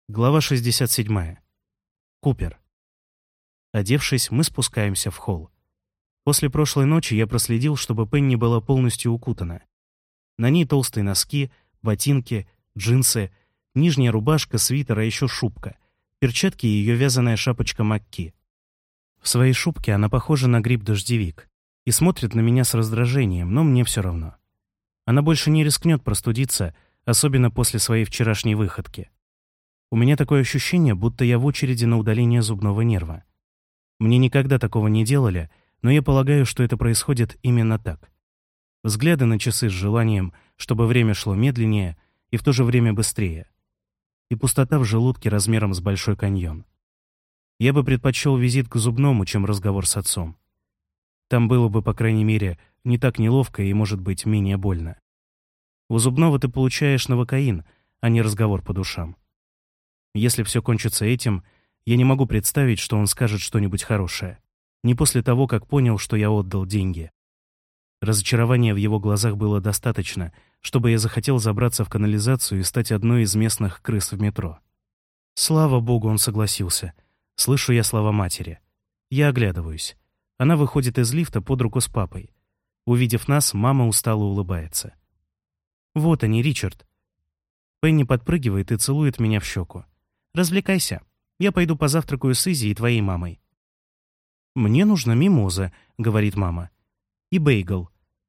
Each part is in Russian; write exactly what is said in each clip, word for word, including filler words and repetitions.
Глава шестьдесят семь. Купер. Одевшись, мы спускаемся в холл. После прошлой ночи я проследил, чтобы Пенни была полностью укутана. На ней толстые носки, ботинки, джинсы, нижняя рубашка, свитер, а еще шубка, перчатки и ее вязаная шапочка Макки. В своей шубке она похожа на гриб-дождевик и смотрит на меня с раздражением, но мне все равно. Она больше не рискнет простудиться, особенно после своей вчерашней выходки. У меня такое ощущение, будто я в очереди на удаление зубного нерва. Мне никогда такого не делали, но я полагаю, что это происходит именно так. Взгляды на часы с желанием, чтобы время шло медленнее и в то же время быстрее. И пустота в желудке размером с Большой каньон. Я бы предпочел визит к зубному, чем разговор с отцом. Там было бы, по крайней мере, не так неловко и, может быть, менее больно. У зубного ты получаешь новокаин, а не разговор по душам. Если все кончится этим, я не могу представить, что он скажет что-нибудь хорошее. Не после того, как понял, что я отдал деньги. Разочарования в его глазах было достаточно, чтобы я захотел забраться в канализацию и стать одной из местных крыс в метро. Слава богу, он согласился. Слышу я слова матери. Я оглядываюсь. Она выходит из лифта под руку с папой. Увидев нас, мама устало улыбается. «Вот они, Ричард». Пенни подпрыгивает и целует меня в щеку. «Развлекайся. Я пойду позавтракаю с Изи и твоей мамой». «Мне нужна мимоза», — говорит мама. «И бейгл».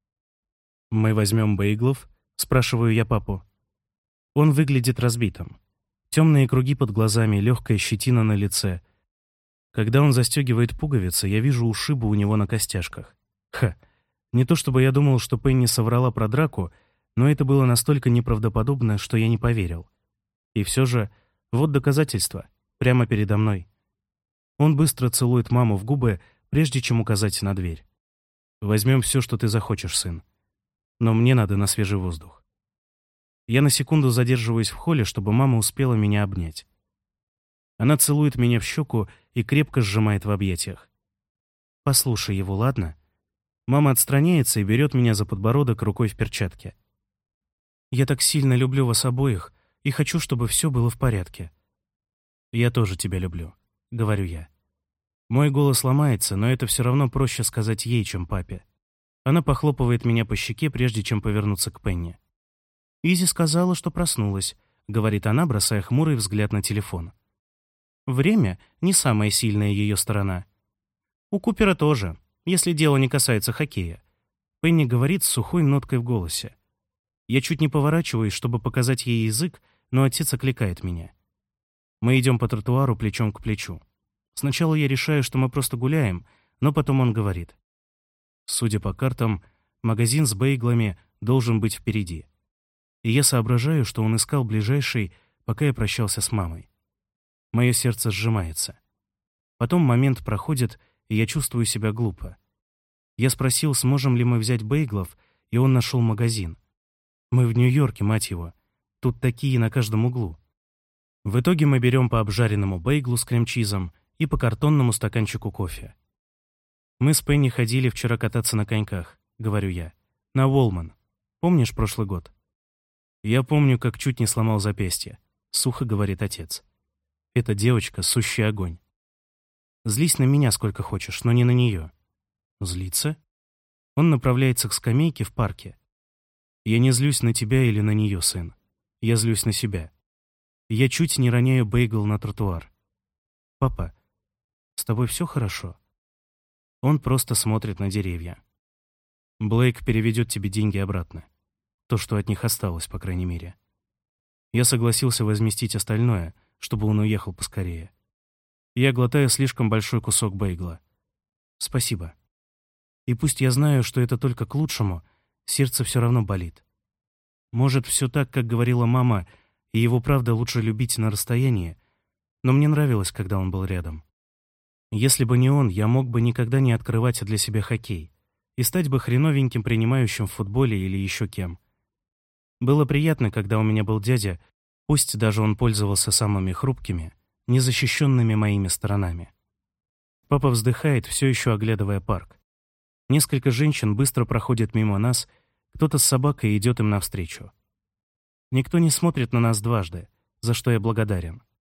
«Мы возьмем бейглов?» — спрашиваю я папу. Он выглядит разбитым. Темные круги под глазами, легкая щетина на лице. Когда он застегивает пуговицы, я вижу ушибы у него на костяшках. Ха! Не то чтобы я думал, что Пенни соврала про драку, но это было настолько неправдоподобно, что я не поверил. И все же, вот доказательство, прямо передо мной. Он быстро целует маму в губы, прежде чем указать на дверь. «Возьмем все, что ты захочешь, сын. Но мне надо на свежий воздух». Я на секунду задерживаюсь в холле, чтобы мама успела меня обнять. Она целует меня в щеку и крепко сжимает в объятиях. «Послушай его, ладно?» Мама отстраняется и берет меня за подбородок рукой в перчатке. «Я так сильно люблю вас обоих и хочу, чтобы все было в порядке». «Я тоже тебя люблю», — говорю я. Мой голос ломается, но это все равно проще сказать ей, чем папе. Она похлопывает меня по щеке, прежде чем повернуться к Пенни. «Изи сказала, что проснулась», — говорит она, бросая хмурый взгляд на телефон. «Время — не самая сильная ее сторона. У Купера тоже, если дело не касается хоккея». Пенни говорит с сухой ноткой в голосе. Я чуть не поворачиваюсь, чтобы показать ей язык, но отец окликает меня. Мы идем по тротуару плечом к плечу. Сначала я решаю, что мы просто гуляем, но потом он говорит. Судя по картам, магазин с бейглами должен быть впереди. И я соображаю, что он искал ближайший, пока я прощался с мамой. Мое сердце сжимается. Потом момент проходит, и я чувствую себя глупо. Я спросил, сможем ли мы взять бейглов, и он нашел магазин. Мы в Нью-Йорке, мать его. Тут такие на каждом углу. В итоге мы берем по обжаренному бейглу с крем-чизом и по картонному стаканчику кофе. «Мы с Пенни ходили вчера кататься на коньках», — говорю я. «На Уолман. Помнишь прошлый год?» «Я помню, как чуть не сломал запястье», — сухо говорит отец. «Эта девочка — сущий огонь. Злись на меня сколько хочешь, но не на нее». «Злиться?» Он направляется к скамейке в парке. «Я не злюсь на тебя или на нее, сын. Я злюсь на себя. Я чуть не роняю бейгл на тротуар. Папа, с тобой все хорошо?» Он просто смотрит на деревья. «Блейк переведет тебе деньги обратно. То, что от них осталось, по крайней мере. Я согласился возместить остальное, чтобы он уехал поскорее. Я глотаю слишком большой кусок бейгла. Спасибо. И пусть я знаю, что это только к лучшему, сердце все равно болит. Может, все так, как говорила мама, и его правда лучше любить на расстоянии, но мне нравилось, когда он был рядом. Если бы не он, я мог бы никогда не открывать для себя хоккей и стать бы хреновеньким принимающим в футболе или еще кем. Было приятно, когда у меня был дядя, пусть даже он пользовался самыми хрупкими, незащищенными моими сторонами. Папа вздыхает, все еще оглядывая парк. Несколько женщин быстро проходят мимо нас, кто-то с собакой идет им навстречу. Никто не смотрит на нас дважды, за что я благодарен.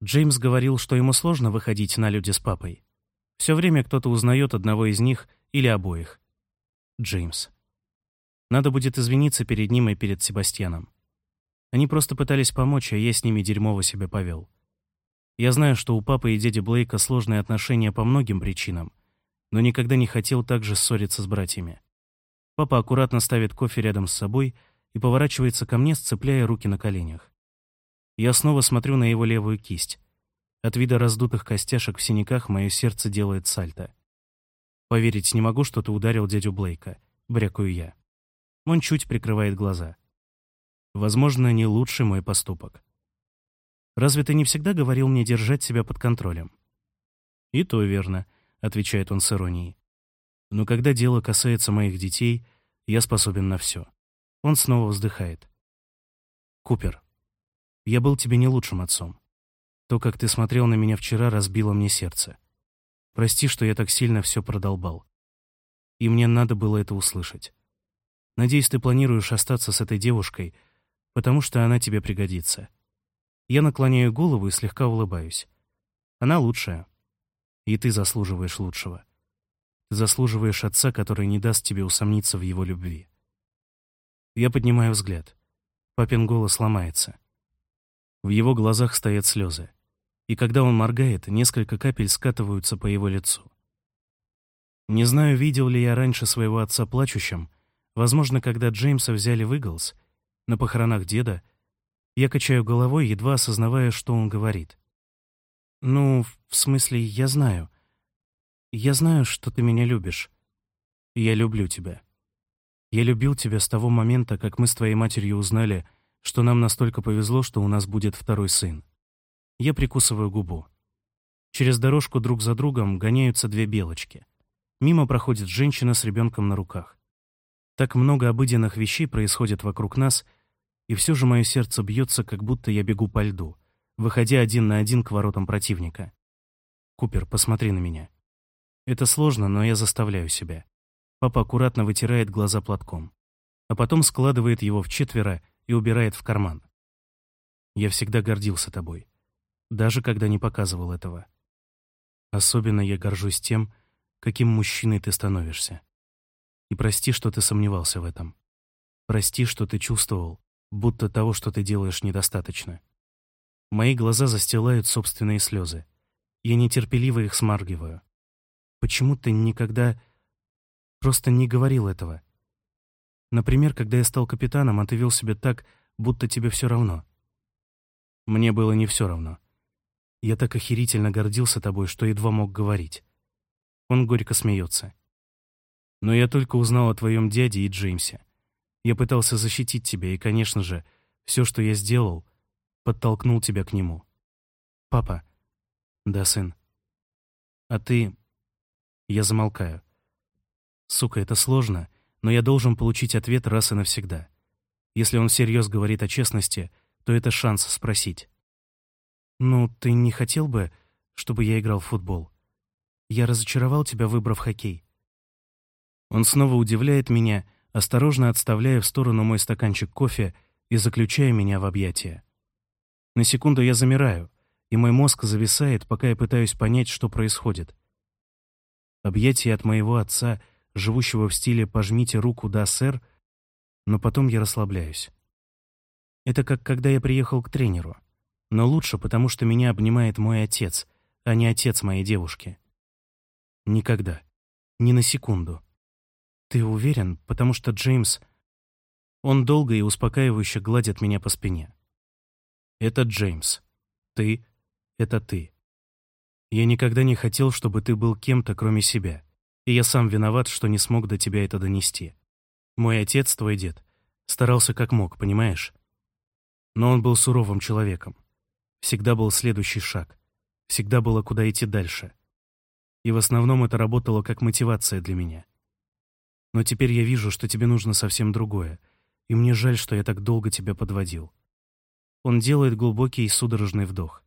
Джеймс говорил, что ему сложно выходить на люди с папой. Все время кто-то узнает одного из них или обоих. Джеймс. Надо будет извиниться перед ним и перед Себастьяном. Они просто пытались помочь, а я с ними дерьмово себя повел. Я знаю, что у папы и дяди Блейка сложные отношения по многим причинам, но никогда не хотел также ссориться с братьями. Папа аккуратно ставит кофе рядом с собой и поворачивается ко мне, сцепляя руки на коленях. Я снова смотрю на его левую кисть. От вида раздутых костяшек в синяках мое сердце делает сальто. Поверить не могу, что ты ударил дядю Блейка, брякаю я. Он чуть прикрывает глаза. Возможно, не лучший мой поступок. Разве ты не всегда говорил мне держать себя под контролем? И то верно, отвечает он с иронией. Но когда дело касается моих детей, я способен на все. Он снова вздыхает. Купер, я был тебе не лучшим отцом. То, как ты смотрел на меня вчера, разбило мне сердце. Прости, что я так сильно все продолбал. И мне надо было это услышать. Надеюсь, ты планируешь остаться с этой девушкой, потому что она тебе пригодится. Я наклоняю голову и слегка улыбаюсь. Она лучшая. И ты заслуживаешь лучшего. Ты заслуживаешь отца, который не даст тебе усомниться в его любви. Я поднимаю взгляд. Папин голос ломается. В его глазах стоят слезы. И когда он моргает, несколько капель скатываются по его лицу. Не знаю, видел ли я раньше своего отца плачущим. Возможно, когда Джеймса взяли в Иглс, на похоронах деда, я качаю головой, едва осознавая, что он говорит. «Ну, в смысле, я знаю. Я знаю, что ты меня любишь. Я люблю тебя. Я любил тебя с того момента, как мы с твоей матерью узнали, что нам настолько повезло, что у нас будет второй сын. Я прикусываю губу. Через дорожку друг за другом гоняются две белочки. Мимо проходит женщина с ребенком на руках. Так много обыденных вещей происходит вокруг нас, и все же мое сердце бьется, как будто я бегу по льду, выходя один на один к воротам противника. Купер, посмотри на меня. Это сложно, но я заставляю себя. Папа аккуратно вытирает глаза платком, а потом складывает его вчетверо и убирает в карман. Я всегда гордился тобой, даже когда не показывал этого. Особенно я горжусь тем, каким мужчиной ты становишься. И прости, что ты сомневался в этом. Прости, что ты чувствовал, будто того, что ты делаешь, недостаточно. Мои глаза застилают собственные слезы. Я нетерпеливо их смаргиваю. Почему ты никогда просто не говорил этого? Например, когда я стал капитаном, а ты вел себя так, будто тебе все равно. Мне было не все равно. Я так охерительно гордился тобой, что едва мог говорить. Он горько смеется. Но я только узнал о твоем дяде и Джеймсе. Я пытался защитить тебя, и, конечно же, все, что я сделал, подтолкнул тебя к нему. Папа. Да, сын. А ты... Я замолкаю. Сука, это сложно, но я должен получить ответ раз и навсегда. Если он всерьез говорит о честности, то это шанс спросить. «Ну, ты не хотел бы, чтобы я играл в футбол? Я разочаровал тебя, выбрав хоккей». Он снова удивляет меня, осторожно отставляя в сторону мой стаканчик кофе и заключая меня в объятия. На секунду я замираю, и мой мозг зависает, пока я пытаюсь понять, что происходит. Объятия от моего отца, живущего в стиле «пожмите руку, да, сэр», но потом я расслабляюсь. Это как когда я приехал к тренеру. Но лучше, потому что меня обнимает мой отец, а не отец моей девушки. Никогда. Ни на секунду. Ты уверен, потому что Джеймс... Он долго и успокаивающе гладит меня по спине. Это Джеймс. Ты — это ты. Я никогда не хотел, чтобы ты был кем-то, кроме себя. И я сам виноват, что не смог до тебя это донести. Мой отец, твой дед, старался как мог, понимаешь? Но он был суровым человеком. Всегда был следующий шаг. Всегда было куда идти дальше. И в основном это работало как мотивация для меня. Но теперь я вижу, что тебе нужно совсем другое, и мне жаль, что я так долго тебя подводил. Он делает глубокий и судорожный вдох.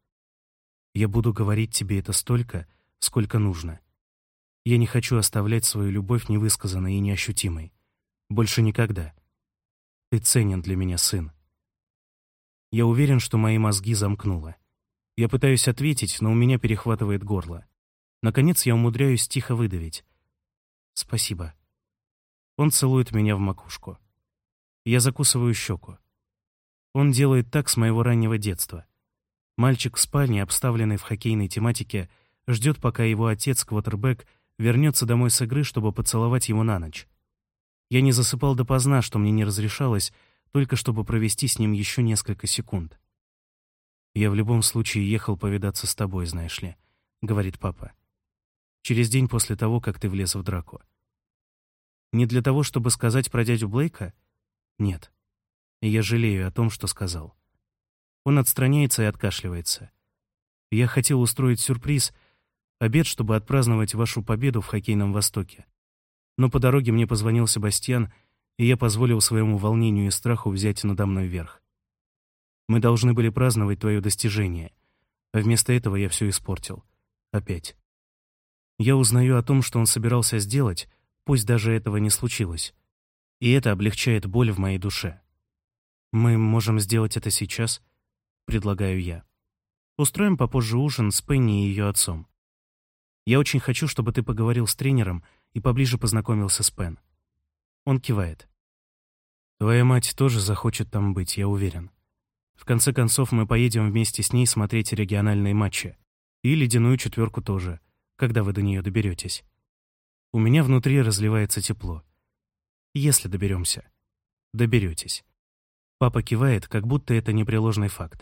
Я буду говорить тебе это столько, сколько нужно. Я не хочу оставлять свою любовь невысказанной и неощутимой. Больше никогда. Ты ценен для меня, сын. Я уверен, что мои мозги замкнуло. Я пытаюсь ответить, но у меня перехватывает горло. Наконец я умудряюсь тихо выдавить. «Спасибо». Он целует меня в макушку. Я закусываю щеку. Он делает так с моего раннего детства. Мальчик в спальне, обставленный в хоккейной тематике, ждет, пока его отец, квотербек, вернется домой с игры, чтобы поцеловать его на ночь. Я не засыпал допоздна, что мне не разрешалось, только чтобы провести с ним еще несколько секунд. «Я в любом случае ехал повидаться с тобой, знаешь ли», — говорит папа. «Через день после того, как ты влез в драку». «Не для того, чтобы сказать про дядю Блейка?» «Нет. И я жалею о том, что сказал». Он отстраняется и откашливается. «Я хотел устроить сюрприз, обед, чтобы отпраздновать вашу победу в хоккейном Востоке. Но по дороге мне позвонил Себастьян, и я позволил своему волнению и страху взять надо мной верх. Мы должны были праздновать твое достижение, а вместо этого я все испортил. Опять. Я узнаю о том, что он собирался сделать, пусть даже этого не случилось. И это облегчает боль в моей душе. Мы можем сделать это сейчас, предлагаю я. Устроим попозже ужин с Пенни и ее отцом. Я очень хочу, чтобы ты поговорил с тренером и поближе познакомился с Пен. Он кивает. Твоя мать тоже захочет там быть, я уверен. В конце концов, мы поедем вместе с ней смотреть региональные матчи. И ледяную четверку тоже, когда вы до нее доберетесь. У меня внутри разливается тепло. Если доберемся. Доберетесь. Папа кивает, как будто это непреложный факт.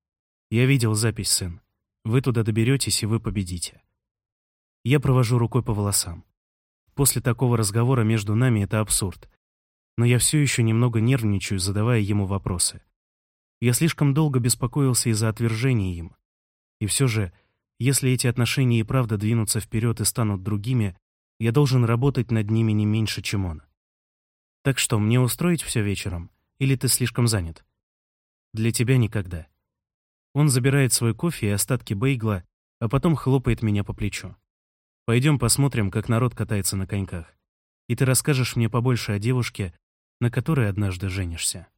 Я видел запись, сын. Вы туда доберетесь, и вы победите. Я провожу рукой по волосам. После такого разговора между нами это абсурд. Но я все еще немного нервничаю, задавая ему вопросы. Я слишком долго беспокоился из-за отвержения им. И все же, если эти отношения и правда двинутся вперед и станут другими, я должен работать над ними не меньше, чем он. Так что, мне устроить все вечером? Или ты слишком занят? Для тебя никогда. Он забирает свой кофе и остатки бейгла, а потом хлопает меня по плечу. Пойдем посмотрим, как народ катается на коньках. И ты расскажешь мне побольше о девушке, на которой однажды женишься.